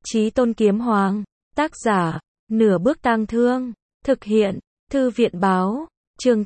Chí Tôn Kiếm Hoàng, tác giả, Nửa Bước Tang Thương, thực hiện, Thư viện báo, chương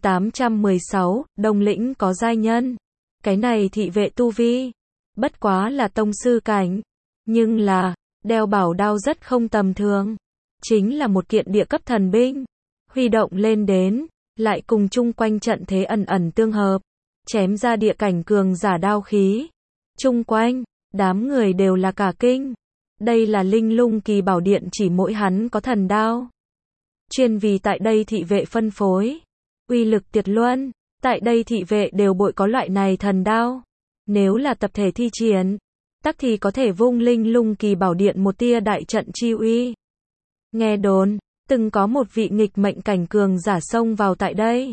816, Đông Lĩnh có giai nhân. Cái này thị vệ tu vi, bất quá là tông sư cảnh, nhưng là, đeo bảo đao rất không tầm thường. Chính là một kiện địa cấp thần binh, huy động lên đến, lại cùng chung quanh trận thế ẩn ẩn tương hợp, chém ra địa cảnh cường giả đao khí. Chung quanh, đám người đều là cả kinh. Đây là Linh Lung Kỳ Bảo Điện, chỉ mỗi hắn có thần đao. Chuyên vì tại đây thị vệ phân phối. Uy lực tuyệt luân, tại đây thị vệ đều bội có loại này thần đao. Nếu là tập thể thi triển, tắc thì có thể vung Linh Lung Kỳ Bảo Điện một tia đại trận chi uy. Nghe đồn, từng có một vị nghịch mệnh cảnh cường giả xông vào tại đây.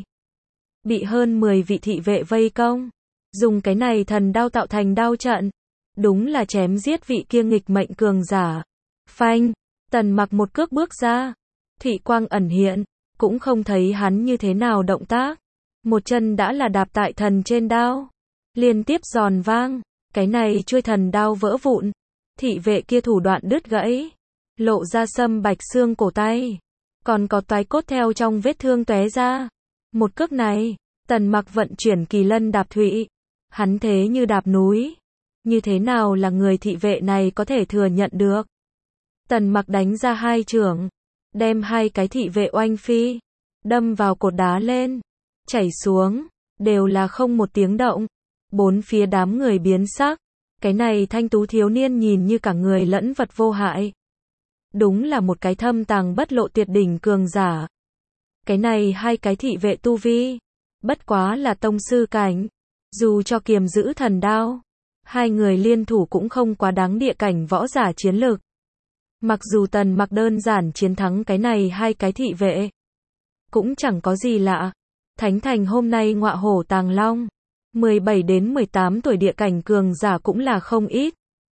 Bị hơn 10 vị thị vệ vây công. Dùng cái này thần đao tạo thành đao trận. Đúng là chém giết vị kia nghịch mệnh cường giả. Phanh, Tần Mặc một cước bước ra. Thủy quang ẩn hiện, cũng không thấy hắn như thế nào động tác. Một chân đã là đạp tại thần trên đao. Liên tiếp giòn vang, cái này chuôi thần đao vỡ vụn. Thị vệ kia thủ đoạn đứt gãy. Lộ ra sâm bạch xương cổ tay. Còn có toái cốt theo trong vết thương tóe ra. Một cước này, Tần Mặc vận chuyển kỳ lân đạp thủy. Hắn thế như đạp núi. Như thế nào là người thị vệ này có thể thừa nhận được? Tần Mặc đánh ra hai chưởng, đem hai cái thị vệ oanh phi, đâm vào cột đá lên, chảy xuống, đều là không một tiếng động. Bốn phía đám người biến sắc, cái này thanh tú thiếu niên nhìn như cả người lẫn vật vô hại. Đúng là một cái thâm tàng bất lộ tuyệt đỉnh cường giả. Cái này hai cái thị vệ tu vi, bất quá là tông sư cảnh, dù cho kiềm giữ thần đao. Hai người liên thủ cũng không quá đáng địa cảnh võ giả chiến lực. Mặc dù Tần Mặc đơn giản chiến thắng cái này hai cái thị vệ, cũng chẳng có gì lạ. Thánh Thành hôm nay ngọa hổ tàng long, 17 đến 18 tuổi địa cảnh cường giả cũng là không ít.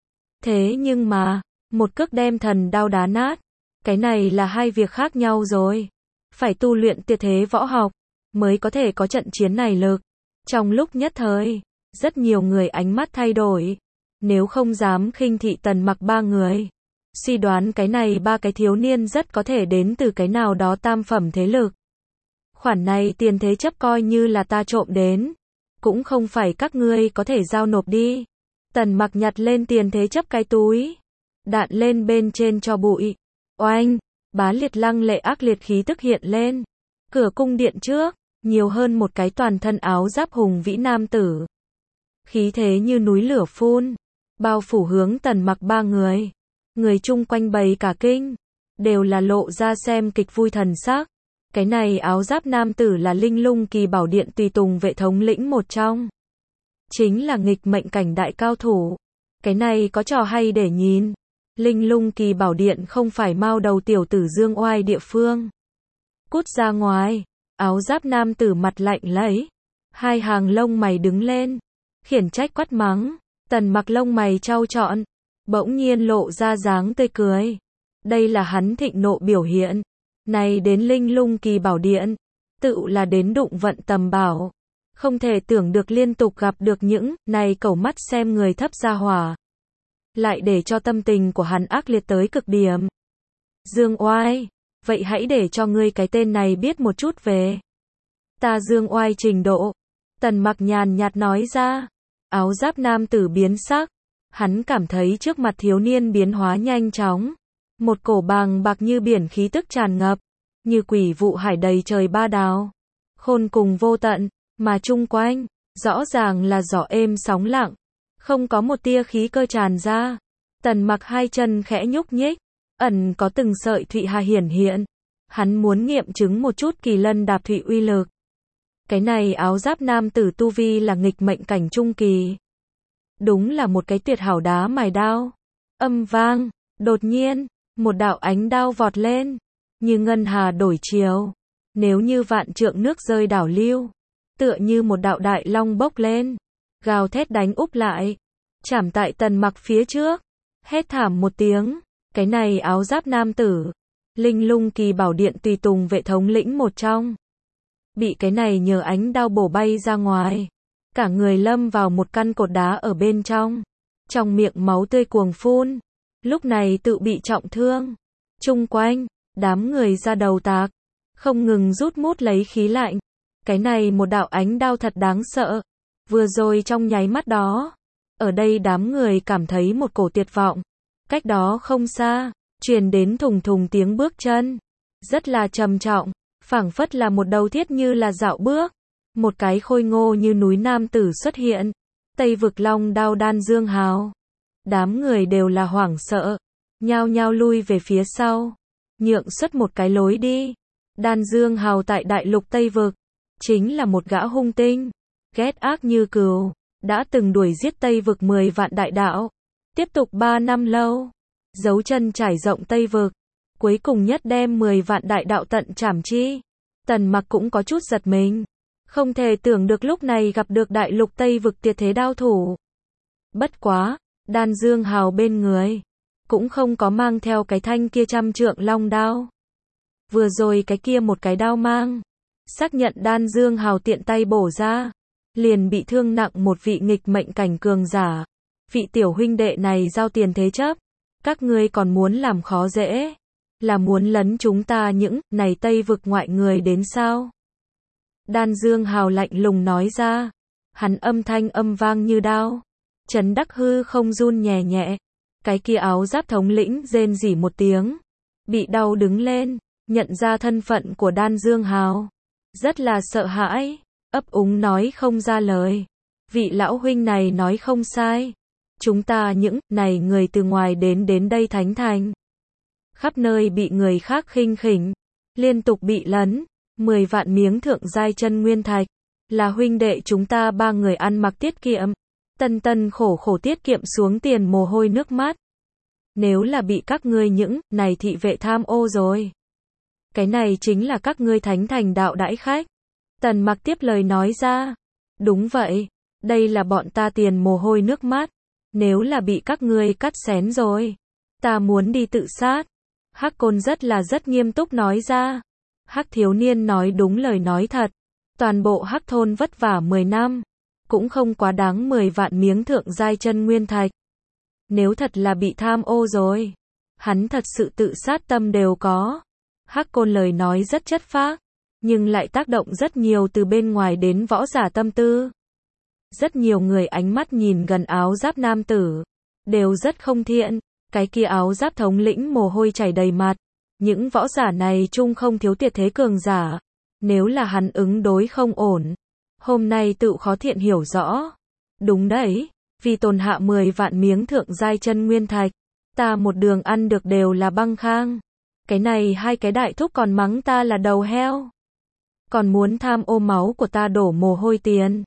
Thế nhưng mà, một cước đem thần đao đá nát, cái này là hai việc khác nhau rồi. Phải tu luyện tuyệt thế võ học, mới có thể có trận chiến này lực. Trong lúc nhất thời, rất nhiều người ánh mắt thay đổi. Nếu không dám khinh thị Tần Mặc ba người, suy đoán cái này ba cái thiếu niên rất có thể đến từ cái nào đó tam phẩm thế lực. Khoản này tiền thế chấp coi như là ta trộm đến, cũng không phải các ngươi có thể giao nộp đi. Tần Mặc nhặt lên tiền thế chấp cái túi, đạn lên bên trên cho bụi. Oanh, bá liệt lăng lệ ác liệt khí tức hiện lên. Cửa cung điện trước, nhiều hơn một cái toàn thân áo giáp hùng vĩ nam tử. Khí thế như núi lửa phun, bao phủ hướng Tần Mặc ba người. Người chung quanh bầy cả kinh, đều là lộ ra xem kịch vui thần sắc. Cái này áo giáp nam tử là Linh Lung Kỳ Bảo Điện tùy tùng vệ thống lĩnh một trong. Chính là nghịch mệnh cảnh đại cao thủ. Cái này có trò hay để nhìn. Linh Lung Kỳ Bảo Điện không phải mao đầu tiểu tử dương oai địa phương. Cút ra ngoài, áo giáp nam tử mặt lạnh lấy. Hai hàng lông mày đứng lên. Khiển trách quát mắng. Tần Mặc lông mày trao trọn, bỗng nhiên lộ ra dáng tươi cười. Đây là hắn thịnh nộ biểu hiện. Này đến Linh Lung Kỳ Bảo Điện, tự là đến đụng vận tầm bảo. Không thể tưởng được liên tục gặp được những này cẩu mắt xem người thấp gia hỏa. Lại để cho tâm tình của hắn ác liệt tới cực điểm. Dương Oai, vậy hãy để cho ngươi cái tên này biết một chút về ta Dương Oai trình độ. Tần Mặc nhàn nhạt nói ra. Áo giáp nam tử biến sắc, hắn cảm thấy trước mặt thiếu niên biến hóa nhanh chóng. Một cổ bàng bạc như biển khí tức tràn ngập, như quỷ vụ hải đầy trời ba đào. Khôn cùng vô tận, mà chung quanh, rõ ràng là gió êm sóng lặng, không có một tia khí cơ tràn ra. Tần Mặc hai chân khẽ nhúc nhích, ẩn có từng sợi thụy hà hiển hiện. Hắn muốn nghiệm chứng một chút kỳ lân đạp thụy uy lực. Cái này áo giáp nam tử tu vi là nghịch mệnh cảnh trung kỳ. Đúng là một cái tuyệt hảo đá mài đao. Âm vang, đột nhiên, một đạo ánh đao vọt lên, như ngân hà đổi chiều. Nếu như vạn trượng nước rơi đảo lưu, tựa như một đạo đại long bốc lên, gào thét đánh úp lại, chảm tại Tần Mặc phía trước. Hét thảm một tiếng, cái này áo giáp nam tử, Linh Lung Kỳ Bảo Điện tùy tùng vệ thống lĩnh một trong, bị cái này nhờ ánh đao bổ bay ra ngoài. Cả người lâm vào một căn cột đá ở bên trong. Trong miệng máu tươi cuồng phun. lúc này tự bị trọng thương. Chung quanh, đám người ra đầu tạc, không ngừng rút mút lấy khí lạnh. Cái này một đạo ánh đao thật đáng sợ. Vừa rồi trong nháy mắt đó, ở đây đám người cảm thấy một cổ tuyệt vọng. Cách đó không xa, truyền đến thùng thùng tiếng bước chân. Rất là trầm trọng, phảng phất là một đầu thiết như là dạo bước. Một cái khôi ngô như núi nam tử xuất hiện. Tây vực long đao Đan Dương Hào. Đám người đều là hoảng sợ, nhao nhao lui về phía sau, nhượng xuất một cái lối đi. Đan Dương Hào tại đại lục Tây vực, chính là một gã hung tinh, ghét ác như cừu, đã từng đuổi giết Tây vực 10 vạn đại đạo, tiếp tục 3 năm lâu, dấu chân trải rộng Tây vực, cuối cùng nhất đem 10 vạn đại đạo tận trảm chi. Tần Mặc cũng có chút giật mình, không thể tưởng được lúc này gặp được đại lục Tây vực tuyệt thế đao thủ. Bất quá, Đan Dương Hào bên người cũng không có mang theo cái thanh kia 100 trượng long đao. Vừa rồi cái kia một cái đao mang, xác nhận Đan Dương Hào tiện tay bổ ra, liền bị thương nặng một vị nghịch mệnh cảnh cường giả. Vị tiểu huynh đệ này giao tiền thế chấp, các ngươi còn muốn làm khó dễ, là muốn lấn chúng ta những này Tây vực ngoại người đến sao? Đan Dương Hào lạnh lùng nói ra, hắn âm thanh âm vang như đao, chấn đắc hư không run nhẹ nhẹ. Cái kia áo giáp thống lĩnh rên rỉ một tiếng, bị đau đứng lên, nhận ra thân phận của Đan Dương Hào, rất là sợ hãi, ấp úng nói không ra lời. Vị lão huynh này nói không sai, chúng ta những này người từ ngoài đến đây Thánh Thành, khắp nơi bị người khác khinh khỉnh, liên tục bị lấn, 10 vạn miếng thượng giai chân nguyên thạch, là huynh đệ chúng ta 3 người ăn mặc tiết kiệm, tân tân khổ khổ tiết kiệm xuống tiền mồ hôi nước mắt. Nếu là bị các ngươi những này thị vệ tham ô rồi, cái này chính là các ngươi Thánh Thành đạo đãi khách. Tần Mặc tiếp lời nói ra, đúng vậy, đây là bọn ta tiền mồ hôi nước mắt, nếu là bị các ngươi cắt xén rồi, ta muốn đi tự sát. Hắc Côn rất nghiêm túc nói ra. Hắc thiếu niên nói đúng lời nói thật, toàn bộ Hắc thôn vất vả 10 năm, cũng không quá đáng 10 vạn miếng thượng giai chân nguyên thạch. Nếu thật là bị tham ô rồi, hắn thật sự tự sát tâm đều có. Hắc Côn lời nói rất chất phác, nhưng lại tác động rất nhiều từ bên ngoài đến võ giả tâm tư. Rất nhiều người ánh mắt nhìn gần áo giáp nam tử, đều rất không thiện. Cái kia áo giáp thống lĩnh mồ hôi chảy đầy mặt. Những võ giả này chung không thiếu tuyệt thế cường giả. Nếu là hắn ứng đối không ổn, hôm nay tự khó thiện hiểu rõ. Đúng đấy, vì tồn hạ 10 vạn miếng thượng giai chân nguyên thạch, ta một đường ăn được đều là băng khang. Cái này hai cái đại thúc còn mắng ta là đầu heo, còn muốn tham ô máu của ta đổ mồ hôi tiền.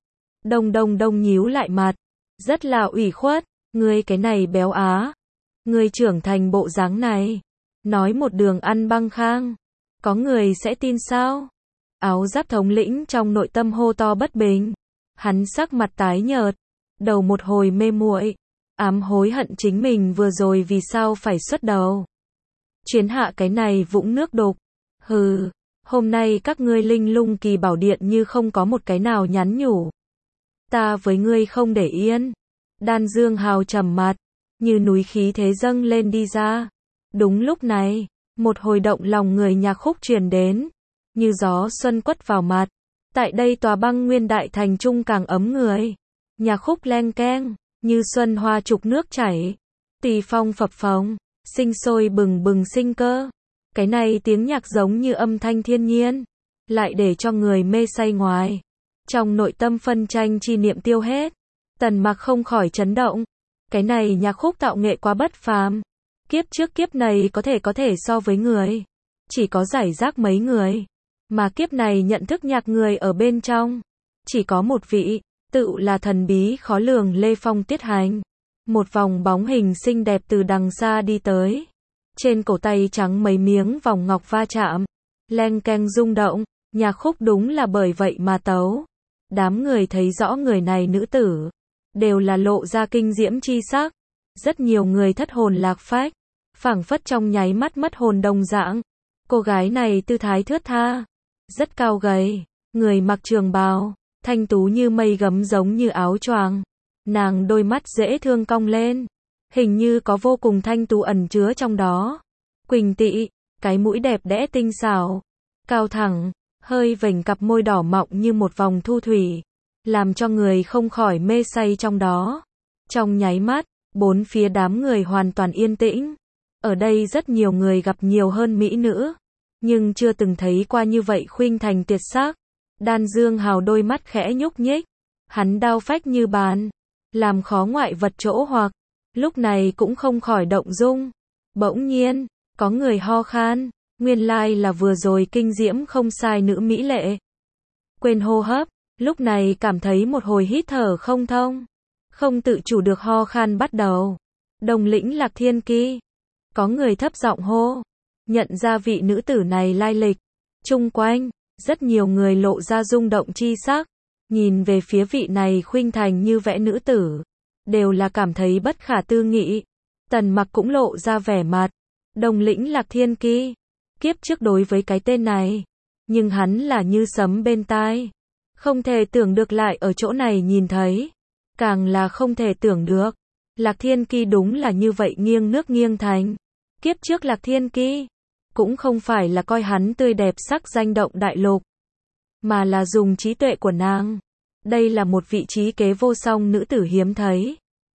Đông nhíu lại mặt, rất là ủy khuất. Ngươi cái này béo á, ngươi trưởng thành bộ dáng này, nói một đường ăn băng khang, có người sẽ tin sao? Áo giáp thống lĩnh trong nội tâm hô to bất bình, hắn sắc mặt tái nhợt, đầu một hồi mê muội, ám hối hận chính mình vừa rồi vì sao phải xuất đầu chiến hạ cái này vũng nước đục. Hừ, hôm nay các ngươi linh lung kỳ bảo điện như không có một cái nào nhắn nhủ, ta với ngươi không để yên. Đan Dương Hào trầm mặt, như núi khí thế dâng lên đi ra. Đúng lúc này, một hồi động lòng người nhạc khúc truyền đến, như gió xuân quất vào mặt. Tại đây tòa băng nguyên đại thành trung càng ấm người. Nhạc khúc leng keng, như xuân hoa trục nước chảy, tùy phong phập phồng, sinh sôi bừng bừng sinh cơ. Cái này tiếng nhạc giống như âm thanh thiên nhiên, lại để cho người mê say ngoài. Trong nội tâm phân tranh chi niệm tiêu hết, Tần Mặc không khỏi chấn động. Cái này nhạc khúc tạo nghệ quá bất phàm. Kiếp trước kiếp này có thể so với người, chỉ có giải rác mấy người. Mà kiếp này nhận thức nhạc người ở bên trong, chỉ có một vị, tự là thần bí khó lường Lê Phong Tiết Hành. Một vòng bóng hình xinh đẹp từ đằng xa đi tới. Trên cổ tay trắng mấy miếng vòng ngọc va chạm, leng keng rung động, nhạc khúc đúng là bởi vậy mà tấu. Đám người thấy rõ người này nữ tử, đều là lộ ra kinh diễm chi sắc. Rất nhiều người thất hồn lạc phách, phảng phất trong nháy mắt mất hồn đồng dạng. Cô gái này tư thái thướt tha, rất cao gầy, người mặc trường bào, thanh tú như mây gấm giống như áo choàng. Nàng đôi mắt dễ thương cong lên, hình như có vô cùng thanh tú ẩn chứa trong đó. Quỳnh Tị, cái mũi đẹp đẽ tinh xảo, cao thẳng, hơi vểnh cặp môi đỏ mọng như một vòng thu thủy, làm cho người không khỏi mê say trong đó. Trong nháy mắt, bốn phía đám người hoàn toàn yên tĩnh. Ở đây rất nhiều người gặp nhiều hơn mỹ nữ, nhưng chưa từng thấy qua như vậy khuynh thành tuyệt sắc. Đan Dương Hào đôi mắt khẽ nhúc nhích, hắn đao phách như bàn, làm khó ngoại vật chỗ hoặc, lúc này cũng không khỏi động dung. Bỗng nhiên, có người ho khan, nguyên lai là vừa rồi kinh diễm không sai nữ mỹ lệ. Quên hô hấp, lúc này cảm thấy một hồi hít thở không thông, không tự chủ được ho khan bắt đầu. Đồng lĩnh Lạc Thiên Ki, có người thấp giọng hô, nhận ra vị nữ tử này lai lịch. Chung quanh, rất nhiều người lộ ra rung động chi sắc, nhìn về phía vị này khuynh thành như vẽ nữ tử, đều là cảm thấy bất khả tư nghị. Tần Mặc cũng lộ ra vẻ mặt, Đồng lĩnh Lạc Thiên Ki, kiếp trước đối với cái tên này, nhưng hắn là như sấm bên tai, không thể tưởng được lại ở chỗ này nhìn thấy, càng là không thể tưởng được, Lạc Thiên Ki đúng là như vậy nghiêng nước nghiêng thành. Kiếp trước Lạc Thiên Ki cũng không phải là coi hắn tươi đẹp sắc danh động đại lục, mà là dùng trí tuệ của nàng. Đây là một vị trí kế vô song nữ tử hiếm thấy.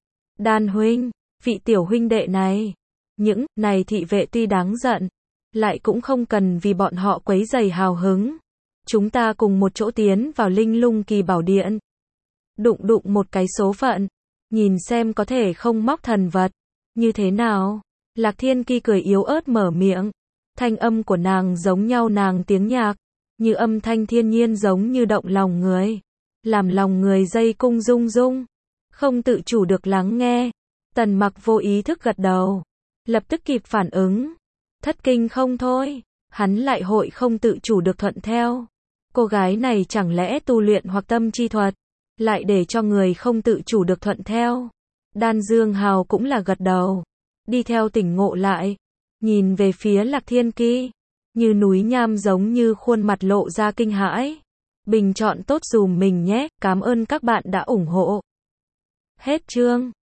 Đan huynh, vị tiểu huynh đệ này, những này thị vệ tuy đáng giận, lại cũng không cần vì bọn họ quấy rầy hào hứng. Chúng ta cùng một chỗ tiến vào Linh Lung Kỳ Bảo Điện, đụng đụng một cái số phận, nhìn xem có thể không móc thần vật như thế nào. Lạc Thiên Ki cười yếu ớt mở miệng, thanh âm của nàng giống nhau nàng tiếng nhạc, như âm thanh thiên nhiên giống như động lòng người, làm lòng người dây cung rung rung, không tự chủ được lắng nghe. Tần Mặc vô ý thức gật đầu, lập tức kịp phản ứng, thất kinh không thôi, hắn lại hội không tự chủ được thuận theo. Cô gái này chẳng lẽ tu luyện hoặc tâm chi thuật, lại để cho người không tự chủ được thuận theo. Đan Dương Hào cũng là gật đầu, đi theo tỉnh ngộ lại, nhìn về phía Lạc Thiên Ki, như núi nham giống như khuôn mặt lộ ra kinh hãi. Bình chọn tốt dùm mình nhé, cảm ơn các bạn đã ủng hộ. Hết chương.